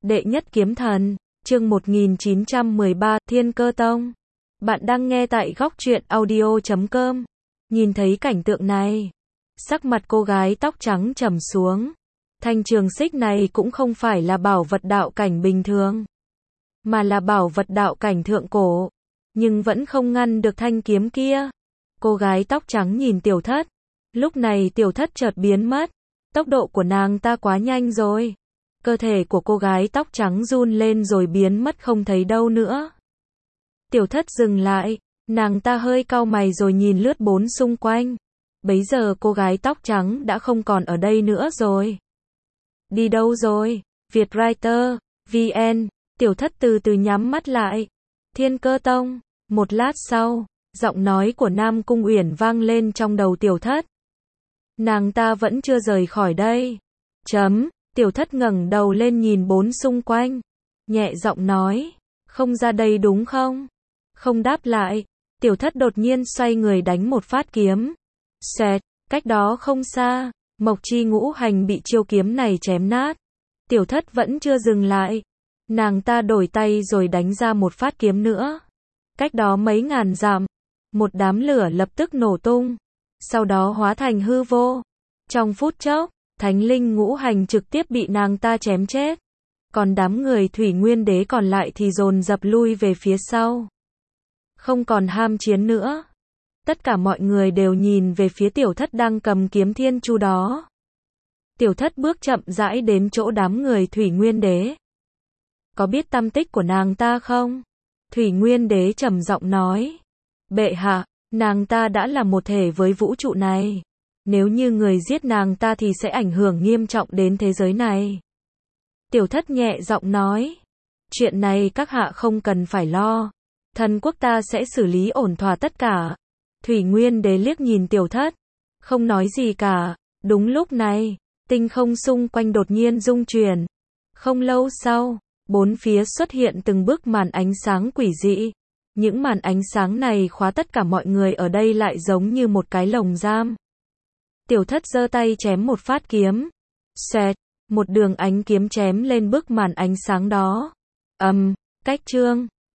Đệ nhất kiếm thần, chương 1913, Thiên Cơ Tông. Bạn đang nghe tại góc truyện audio.com. Nhìn thấy cảnh tượng này, sắc mặt cô gái tóc trắng trầm xuống. Thanh trường xích này cũng không phải là bảo vật đạo cảnh bình thường, mà là bảo vật đạo cảnh thượng cổ, nhưng vẫn không ngăn được thanh kiếm kia. Cô gái tóc trắng nhìn Tiểu Thất, lúc này Tiểu Thất chợt biến mất, tốc độ của nàng ta quá nhanh rồi. Cơ thể của cô gái tóc trắng run lên rồi biến mất không thấy đâu nữa. Tiểu Thất dừng lại, nàng ta hơi cau mày rồi nhìn lướt bốn xung quanh. Bấy giờ cô gái tóc trắng đã không còn ở đây nữa rồi. Đi đâu rồi? Vietwriter, VN, Tiểu Thất từ từ nhắm mắt lại. Thiên Cơ Tông. Một lát sau, giọng nói của Nam Cung Uyển vang lên trong đầu Tiểu Thất. Nàng ta vẫn chưa rời khỏi đây. Tiểu Thất ngẩng đầu lên nhìn bốn xung quanh, nhẹ giọng nói, không ra đây đúng không? Không đáp lại, Tiểu Thất đột nhiên xoay người đánh một phát kiếm. Xẹt, cách đó không xa, Mộc Chi Ngũ Hành bị chiêu kiếm này chém nát. Tiểu Thất vẫn chưa dừng lại, nàng ta đổi tay rồi đánh ra một phát kiếm nữa. Cách đó mấy ngàn dặm, một đám lửa lập tức nổ tung, sau đó hóa thành hư vô. Trong phút chốc, Thánh linh ngũ hành trực tiếp bị nàng ta chém chết. Còn đám người Thủy Nguyên Đế còn lại thì dồn dập lui về phía sau. Không còn ham chiến nữa. Tất cả mọi người đều nhìn về phía Tiểu Thất đang cầm kiếm thiên chu đó. Tiểu Thất bước chậm rãi đến chỗ đám người Thủy Nguyên Đế. Có biết tăm tích của nàng ta không? Thủy Nguyên Đế trầm giọng nói. Bệ hạ, nàng ta đã là một thể với vũ trụ này. Nếu như người giết nàng ta thì sẽ ảnh hưởng nghiêm trọng đến thế giới này. Tiểu Thất nhẹ giọng nói. Chuyện này các hạ không cần phải lo. Thần quốc ta sẽ xử lý ổn thỏa tất cả. Thủy Nguyên Đế liếc nhìn Tiểu Thất, không nói gì cả. Đúng lúc này, tinh không xung quanh đột nhiên rung chuyển. Không lâu sau, bốn phía xuất hiện từng bức màn ánh sáng quỷ dị. Những màn ánh sáng này khóa tất cả mọi người ở đây lại giống như một cái lồng giam. Tiểu Thất giơ tay chém một phát kiếm. Xẹt, một đường ánh kiếm chém lên bức màn ánh sáng đó. Cách chương